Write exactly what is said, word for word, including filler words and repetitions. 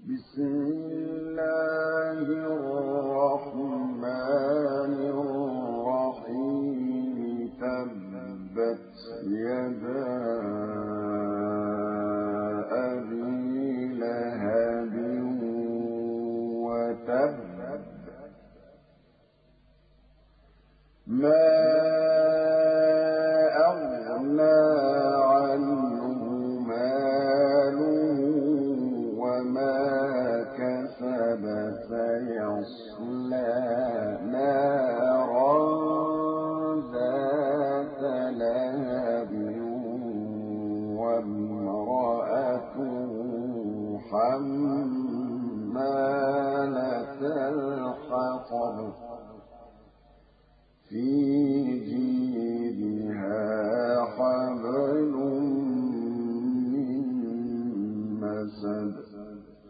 بسم الله الرحمن الرحيم تبت يدا أبي لهب وتب ما أغنى عنه ماله وما كسب سيصلى نارا ذات لهب وامرأته حمالة الحطب في جيدها حبل من مسد